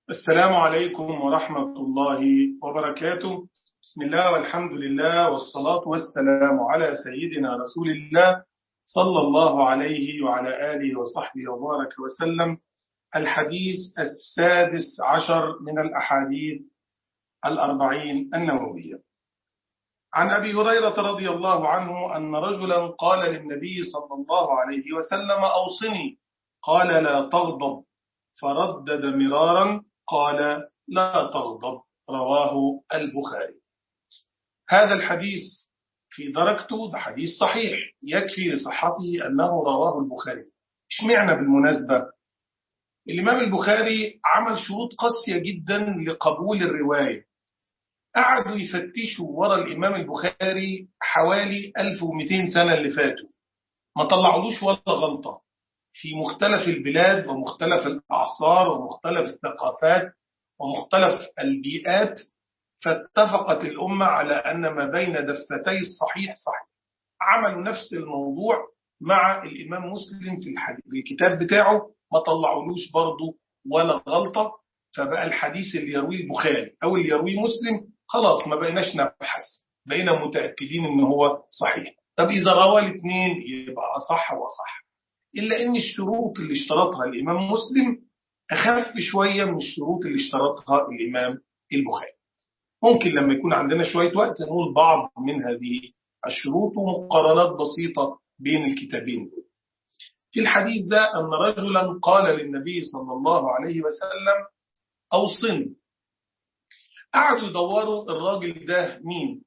السلام عليكم ورحمة الله وبركاته. بسم الله والحمد لله والصلاة والسلام على سيدنا رسول الله صلى الله عليه وعلى آله وصحبه وبارك وسلم. الحديث السادس عشر من الأحاديث الأربعين النووية. عن أبي هريرة رضي الله عنه أن رجلا قال للنبي صلى الله عليه وسلم: أوصني. قال: لا تغضب. فردد مرارا قال: لا تغضب. رواه البخاري. هذا الحديث في درجته ده حديث صحيح، يكفي لصحته أنه رواه البخاري. اشمعنى بالمناسبة؟ الإمام البخاري عمل شروط قاسية جدا لقبول الرواية. قعدوا يفتشوا وراء الإمام البخاري حوالي 1200 سنة اللي فاتوا، ما طلعولوش ولا غلطة في مختلف البلاد ومختلف الأعصار ومختلف الثقافات ومختلف البيئات. فاتفقت الأمة على أن ما بين دفتي الصحيح صحيح. عملوا نفس الموضوع مع الإمام مسلم في الكتاب بتاعه، ما طلعولوش برضه ولا غلطة. فبقى الحديث اللي يرويه البخاري أو اللي يرويه مسلم خلاص ما بقيناش نبحث، بقينا متأكدين إن هو صحيح. طب إذا روى الاثنين يبقى أصح وأصح، إلا إن الشروط اللي اشترطها الإمام مسلم أخف شوية من الشروط اللي اشترطها الإمام البخاري. ممكن لما يكون عندنا شوية وقت نقول بعض من هذه الشروط ومقارنات بسيطة بين الكتابين. في الحديث ده أن رجلا قال للنبي صلى الله عليه وسلم: أوصني. قعدوا يدوروا الراجل ده مين.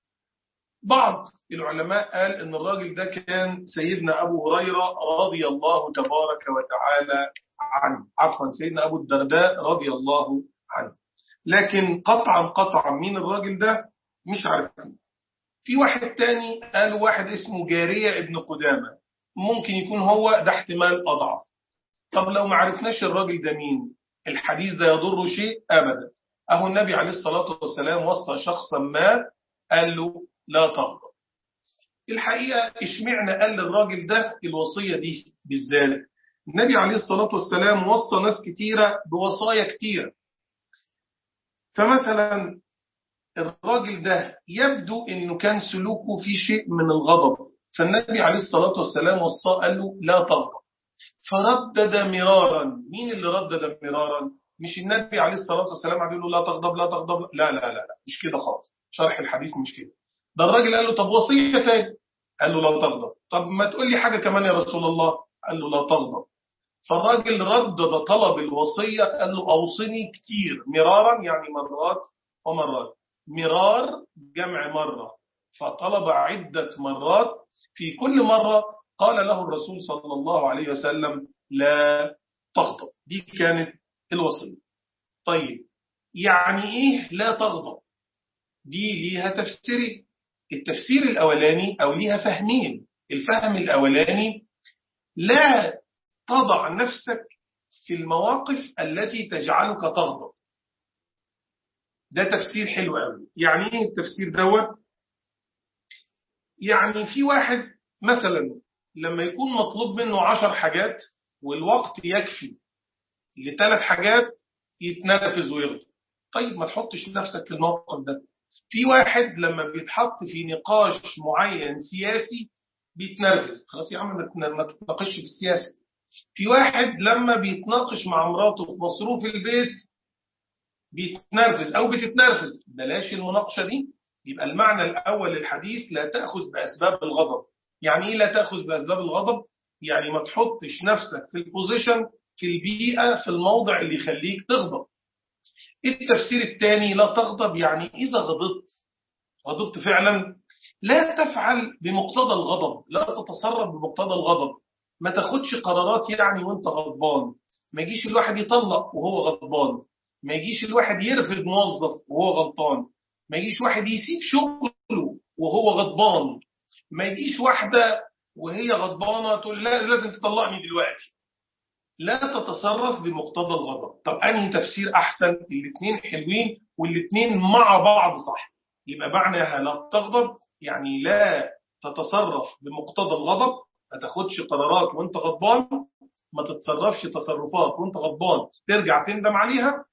بعض العلماء قال أن الراجل ده كان سيدنا أبو هريرة رضي الله تبارك وتعالى عنه، عفوا سيدنا أبو الدرداء رضي الله عنه. لكن قطعا مين الراجل ده مش عارفين. في واحد تاني قال واحد اسمه جارية ابن قدامة، ممكن يكون هو ده احتمال أضعف. طب لو ما عرفناش الراجل ده مين، الحديث ده يضر شيء أبدا. أهو النبي عليه الصلاة والسلام وصى شخصا ما قال له: لا تغضب. الحقيقة اشمعنى قال للراجل ده الوصية دي بالذات؟ النبي عليه الصلاة والسلام وصى ناس كتيرة بوصايا كتيرة. فمثلا الراجل ده يبدو انه كان سلوكه في شيء من الغضب، فالنبي عليه الصلاة والسلام وصاه قال له: لا تغضب. فردد مرارا. مين اللي ردد مرارا؟ مش النبي عليه الصلاة والسلام قال له: لا تغضب لا تغضب. لا، مش كده خالص. شرح الحديث مش كده. ده الراجل قال له: طب وصية تاني. قال له: لا تغضب. طب ما تقول لي حاجة كمان يا رسول الله. قال له: لا تغضب. فالراجل ردد طلب الوصية، قال له: أوصني كتير. مرارا يعني مرات ومرات. مرار جمع مرة، فطلب عدة مرات. في كل مرة قال له الرسول صلى الله عليه وسلم: لا تغضب. دي كانت الوصية. طيب يعني إيه لا تغضب؟ دي ليها تفسيرين. التفسير الأولاني أو ليها فهمين. الفهم الأولاني: لا تضع نفسك في المواقف التي تجعلك تغضب. ده تفسير حلو قوي. يعني ايه التفسير دوت؟ يعني في واحد مثلا لما يكون مطلوب منه 10 حاجات والوقت يكفي ل3 حاجات يتنرفز ويغضب. طيب ما تحطش نفسك في الموقف ده. في واحد لما بيتحط في نقاش معين سياسي بيتنرفز، خلاص يا عم ما تتناقش في السياسة. في واحد لما بيتناقش مع مراته في مصروف البيت بيتنرفز أو بتتنرفز، بلاش المناقشة دي. يبقى المعنى الأول للحديث: لا تأخذ بأسباب الغضب. يعني إيه لا تأخذ بأسباب الغضب؟ يعني ما تحطش نفسك في البوزيشن، في البيئة، في الموضع اللي يخليك تغضب. التفسير الثاني: لا تغضب يعني إذا غضبت فعلا لا تفعل بمقتضى الغضب، لا تتصرف بمقتضى الغضب. ما تاخدش قرارات يعني وانت غضبان. ما يجيش الواحد يطلق وهو غضبان. ما يجيش الواحد يرفض موظف وهو غلطان. ما يجيش واحد يسيب شغله وهو غضبان. ما يجيش واحدة وهي غضبانة تقول: لا لازم تطلقني دلوقتي. لا تتصرف بمقتضى الغضب. طب أنهي تفسير أحسن؟ الاثنين حلوين والاثنين مع بعض صح. يبقى معناها لا تغضب يعني لا تتصرف بمقتضى الغضب، ما تاخدش قرارات وانت غضبان، ما تتصرفش تصرفات وانت غضبان ترجع تندم عليها.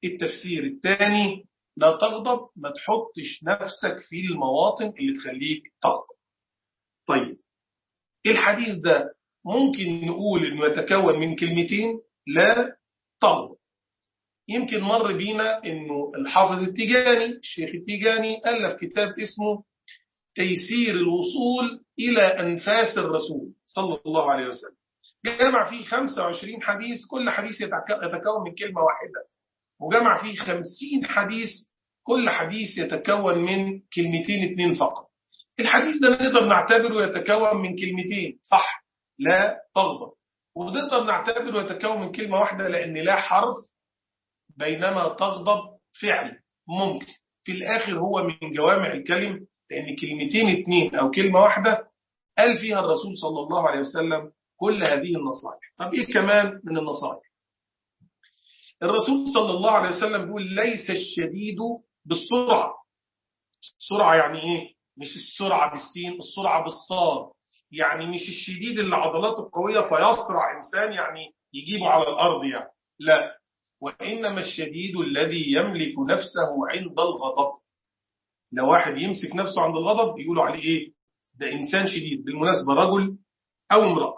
التفسير الثاني لا تغضب، ما تحطش نفسك في المواطن اللي تخليك تغضب. طيب الحديث ده ممكن نقول إنه يتكون من كلمتين، لا تغضب. يمكن مر بينا إنه الحافظ التيجاني، الشيخ التيجاني، ألف كتاب اسمه تيسير الوصول إلى أنفاس الرسول صلى الله عليه وسلم. جمع فيه 25 حديث، كل حديث يتكون من كلمة واحدة، وجمع فيه 50 حديث، كل حديث يتكون من كلمتين 2 فقط. الحديث ده نقدر نعتبره يتكون من كلمتين، صح، لا تغضب، ونقدر نعتبره يتكون من كلمة واحدة لأن لا حرف، بينما تغضب فعل ممكن. في الآخر هو من جوامع الكلم، لأن كلمتين 2 أو كلمة واحدة قال فيها الرسول صلى الله عليه وسلم كل هذه النصائح. طب إيه كمان من النصائح؟ الرسول صلى الله عليه وسلم بيقول ليس الشديد بالسرعة. السرعة يعني إيه؟ مش السرعة بالسين، السرعة بالصاد. يعني مش الشديد اللي عضلاته قوية فيسرع إنسان يعني يجيبه على الأرض يعني، لا، وإنما الشديد الذي يملك نفسه عند الغضب. لو واحد يمسك نفسه عند الغضب يقولوا عليه إيه؟ ده إنسان شديد، بالمناسبة رجل أو امرأة.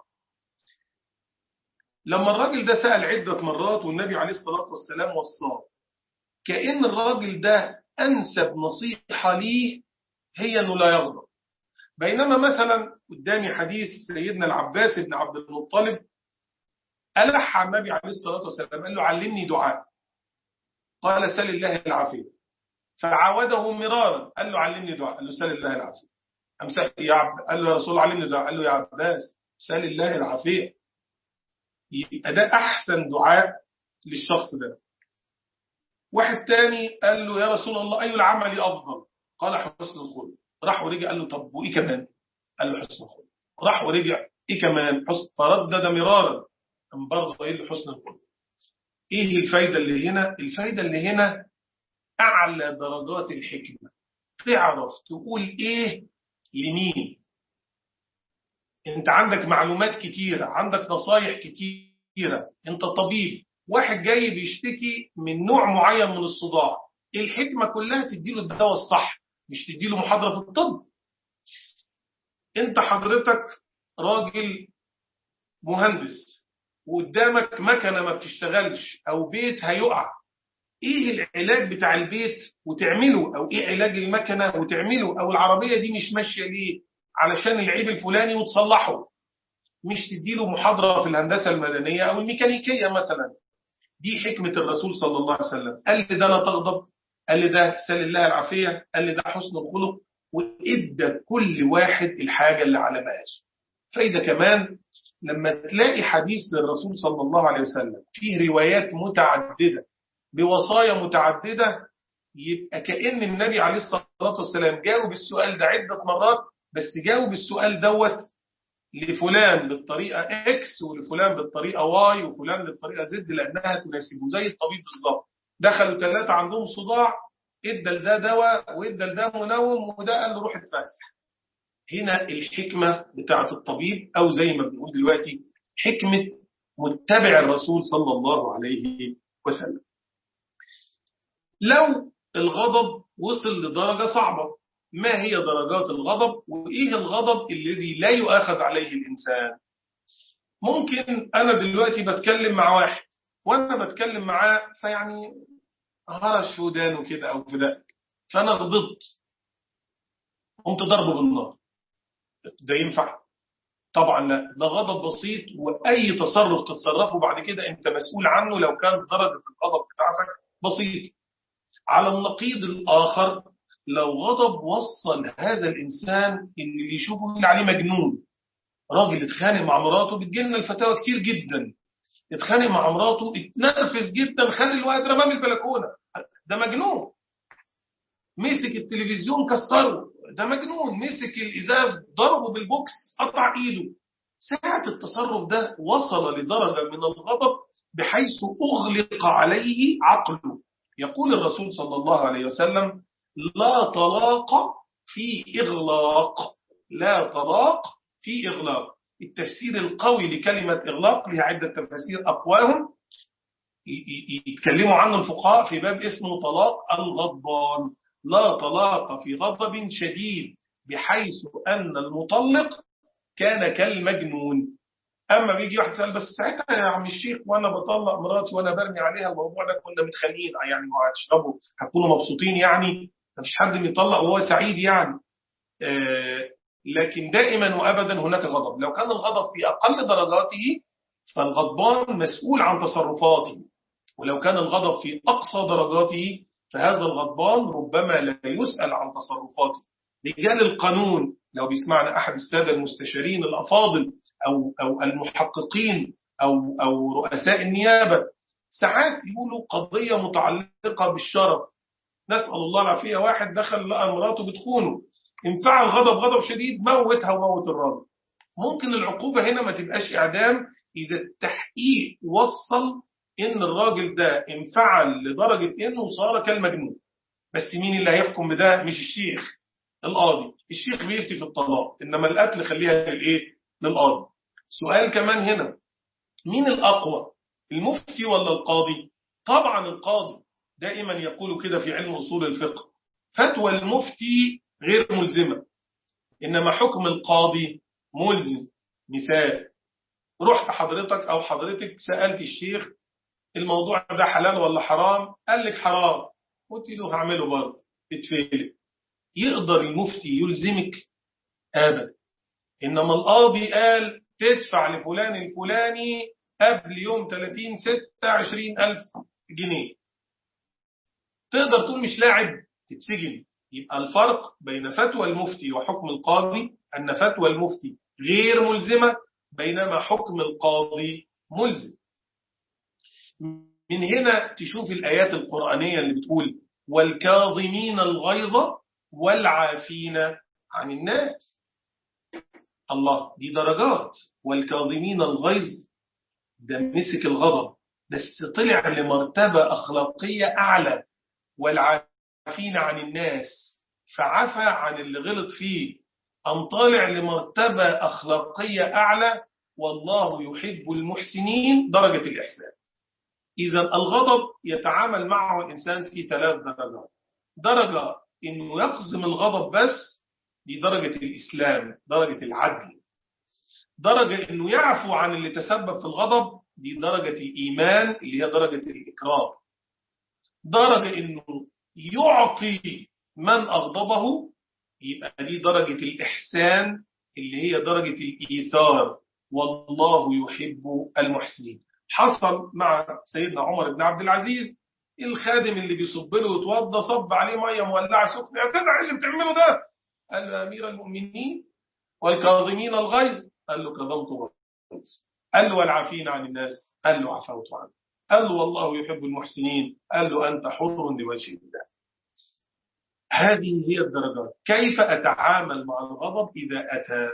لما الراجل ده سأل عدة مرات والنبي عليه الصلاة والسلام وصاه، كأن الراجل ده أنسب نصيحة ليه هي أنه لا يغضب. بينما مثلا قدامي حديث سيدنا العباس بن عبد المطلب، ألح على النبي عليه الصلاة والسلام قال له علمني دعاء، قال سل الله العافية، فعاوده مرارا قال له علمني دعاء، قال له سل الله العافية. قال له يا رسول الله علمني دعاء، قال له يا عباس سل الله العافية. يبقى ده أحسن دعاء للشخص ده. واحد تاني قال له يا رسول الله أي العمل أفضل؟ قال حسن الخلق. راح ورجع قال له طب وإيه كمان؟ قال له حسن الخلق. راح ورجع إيه كمان؟ فردد مرارا، أم برضه إيه اللي حسن الخلق. إيه الفايدة اللي هنا؟ الفايدة اللي هنا أعلى درجات الحكمة، تعرف تقول إيه لمين. أنت عندك معلومات كتيرة، عندك نصايح كتيرة، أنت طبيب، واحد جاي بيشتكي من نوع معين من الصداع، الحكمة كلها تديله الدواء الصح، مش تديله محاضرة في الطب. أنت حضرتك راجل مهندس وقدامك مكنة ما بتشتغلش أو بيت هيقع، إيه العلاج بتاع البيت وتعمله، أو إيه علاج المكنة وتعمله، أو العربية دي مش ماشية ليه علشان العيب الفلاني وتصلحه. مش تديله محاضرة في الهندسة المدنية أو الميكانيكية مثلا. دي حكمة الرسول صلى الله عليه وسلم. قال لي ده لا تغضب، قال لي ده سل الله العافية، قال لي ده حسن الخلق، وإدى كل واحد الحاجة اللي على مقاسه. فإذا كمان لما تلاقي حديث للرسول صلى الله عليه وسلم فيه روايات متعددة بوصايا متعددة، يبقى كأن النبي عليه الصلاة والسلام جاوب السؤال ده عدة مرات، بس جاوب السؤال دوت لفلان بالطريقة إكس ولفلان بالطريقة واي وفلان بالطريقة زد لأنها تناسبه. زي الطبيب بالظبط، دخلوا 3 عندهم صداع، ادى لده دواء وادى لده منوم وده قال له روح اتفسح. هنا الحكمة بتاعة الطبيب، أو زي ما بنقول دلوقتي حكمة متبع الرسول صلى الله عليه وسلم. لو الغضب وصل لدرجة صعبة، ما هي درجات الغضب وإيه الغضب الذي لا يؤاخذ عليه الإنسان؟ ممكن أنا دلوقتي بتكلم مع واحد وأنا بتكلم معاه فيعني هرش في ودانه كده أو في ده، فأنا غضبت قمت ضربه بالنار، ده ينفع؟ طبعا لا، ده غضب بسيط، وأي تصرف تتصرفه بعد كده أنت مسؤول عنه لو كانت درجة الغضب بتاعتك بسيطة. على النقيض الآخر، لو غضب وصل هذا الإنسان اللي يشوفه اللي عليه مجنون. راجل اتخانق مع مراته، بتجيلنا الفتاوى كتير جدا، اتخانق مع مراته، اتنرفز جدا، خد الواد رماه من البلكونه، ده مجنون. مسك التلفزيون كسره، ده مجنون. مسك الازاز ضربه بالبوكس قطع ايده. ساعة التصرف ده وصل لدرجة من الغضب بحيث أغلق عليه عقله. يقول الرسول صلى الله عليه وسلم لا طلاق في إغلاق، لا طلاق في إغلاق. التفسير القوي لكلمة إغلاق لها عدة تفاسير، أقواهم يتكلموا عنه الفقهاء في باب اسمه طلاق الغضبان. لا طلاق في غضب شديد بحيث أن المطلق كان كالمجنون. أما بيجي واحد يسأل بس ساعتها يا عم الشيخ وأنا بطلق مراتي وأنا برمي عليها الموضوع ده كنا متخانقين يعني وهتشربوا هتكونوا مبسوطين يعني مفيش حد بيطلق وهو سعيد يعني. لكن دائما وأبدا هناك غضب. لو كان الغضب في أقل درجاته فالغضبان مسؤول عن تصرفاته، ولو كان الغضب في أقصى درجاته فهذا الغضبان ربما لا يسأل عن تصرفاته. رجال القانون لو بيسمعنا أحد السادة المستشارين الأفاضل أو المحققين أو رؤساء النيابة ساعات يقولوا قضية متعلقة بالشرف، نسأل الله العافية، واحد دخل لقى مراته بتخونه، انفعل غضب شديد موتها وموت الراجل. ممكن العقوبة هنا ما تبقاش إعدام إذا التحقيق وصل إن الراجل ده انفعل لدرجة إنه صار كالمجنون. بس مين اللي هيحكم بده؟ مش الشيخ، القاضي. الشيخ بيفتي في الطلاق، إنما القتل خليها للإيه؟ للقاضي. سؤال كمان هنا، مين الأقوى؟ المفتي ولا القاضي؟ طبعا القاضي. دائما يقول كده في علم أصول الفقه، فتوى المفتي غير ملزمة إنما حكم القاضي ملزم. مثال، رحت حضرتك أو حضرتك سألت الشيخ الموضوع ده حلال ولا حرام؟ قال لك حرام، قلت له هعمله برضه، اتفلق. يقدر المفتي يلزمك؟ أبدا. إنما القاضي قال تدفع لفلان الفلاني قبل يوم 30/6 20,000 جنيه. تقدر تقول مش لاعب، تتسجن. يبقى الفرق بين فتوى المفتي وحكم القاضي أن فتوى المفتي غير ملزمة بينما حكم القاضي ملزم. من هنا تشوف الآيات القرآنية اللي بتقول والكاظمين الغيظ والعافين عن الناس. الله، دي درجات. والكاظمين الغيظ ده مسك الغضب بس طلع لمرتبة أخلاقية أعلى، والعافين عن الناس فعفى عن اللي غلط فيه، أن طالع لمرتبة أخلاقية أعلى، والله يحب المحسنين، درجة الإحسان. إذا الغضب يتعامل معه الإنسان في 3 درجات. درجة إنه يقزم الغضب بس، دي درجة الإسلام، درجة العدل. درجة إنه يعفو عن اللي تسبب في الغضب، دي درجة الإيمان اللي هي درجة الإكرام. درجة إنه يعطي من أغضبه، يبقى دي درجة الإحسان اللي هي درجة الإيثار، والله يحب المحسنين. حصل مع سيدنا عمر بن عبد العزيز الخادم اللي بيصب له ويتوضى صب عليه ميه مولعه سخنه، يا جدع اللي بتعمله ده؟ قال له امير المؤمنين والكاظمين الغيظ، قال له كظمت الغيظ. قال له والعافين عن الناس، قال له عفوت عنه. قال له والله يحب المحسنين، قال له أنت حر لوجه الله. هذه هي الدرجات. كيف أتعامل مع الغضب إذا أتى؟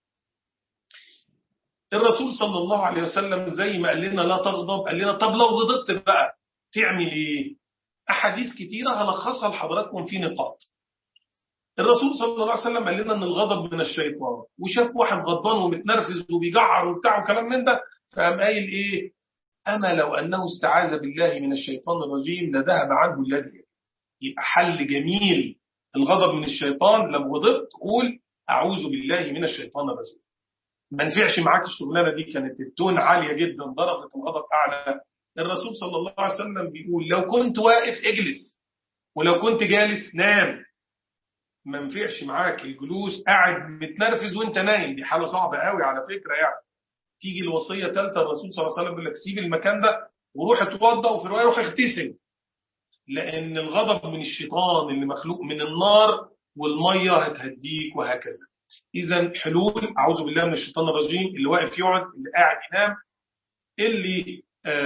الرسول صلى الله عليه وسلم زي ما قال لنا لا تغضب، قال لنا طب لو غضبت بقى تعمل إيه؟ أحاديث كتيرة هلخصها لحضراتكم في نقاط. الرسول صلى الله عليه وسلم قال لنا أن الغضب من الشيطان، وشاف واحد غضبان ومتنرفز وبيجعر وبتاع وكلام من ده، فقام قايل إيه؟ أما لو أنه استعاذ بالله من الشيطان الرجيم لذهب عنه الذي. يبقى حل جميل الغضب من الشيطان، لو غضبت قول أعوذ بالله من الشيطان الرجيم. ما نفعش معاك الشغلانة دي، كانت التون عالية جدا ضربت الغضب أعلى. الرسول صلى الله عليه وسلم بيقول لو كنت واقف اجلس، ولو كنت جالس نام. ما نفعش معاك الجلوس قاعد متنرفز وانت نايم، دي حالة صعبة قوي على فكرة يعني. تيجي الوصية ثالثة الرسول صلى الله عليه وسلم بيقول لك سيب المكان ده وروح اتوضى، وفي رواية روح اغتسل، لأن الغضب من الشيطان اللي مخلوق من النار، والمية هتهديك وهكذا. إذا حلول أعوذ بالله من الشيطان الرجيم، اللي واقف يقعد، اللي قاعد ينام، اللي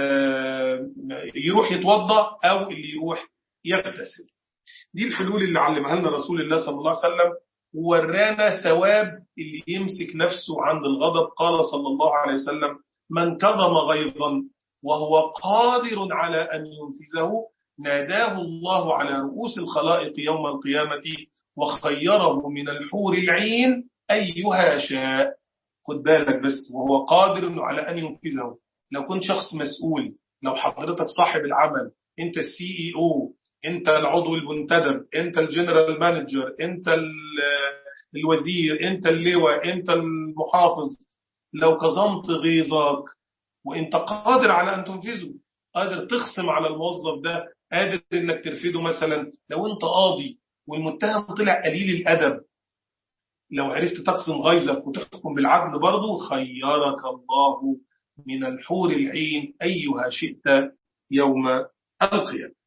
يروح يتوضى، أو اللي يروح يغتسل. دي الحلول اللي علمها لنا رسول الله صلى الله عليه وسلم، وورانا ثواب اللي يمسك نفسه عند الغضب. قال صلى الله عليه وسلم من كظم غيظا وهو قادر على أن ينفذه ناداه الله على رؤوس الخلائق يوم القيامة وخيره من الحور العين أيها شاء. خد بالك بس، وهو قادر على أن ينفذه. لو كنت شخص مسؤول لو حضرتك صاحب العمل، انت السي اي او، انت العضو المنتدب، انت الجنرال مانجر، انت الوزير، انت اللواء، انت المحافظ، لو كظمت غيظك وانت قادر على ان تنفذه، قادر تخصم على الموظف ده، قادر انك ترفده مثلا، لو انت قاضي والمتهم طلع قليل الادب، لو عرفت تقسم غيظك وتحكم بالعدل برضه خيرك الله من الحور العين أيها شئت يوم القيامة.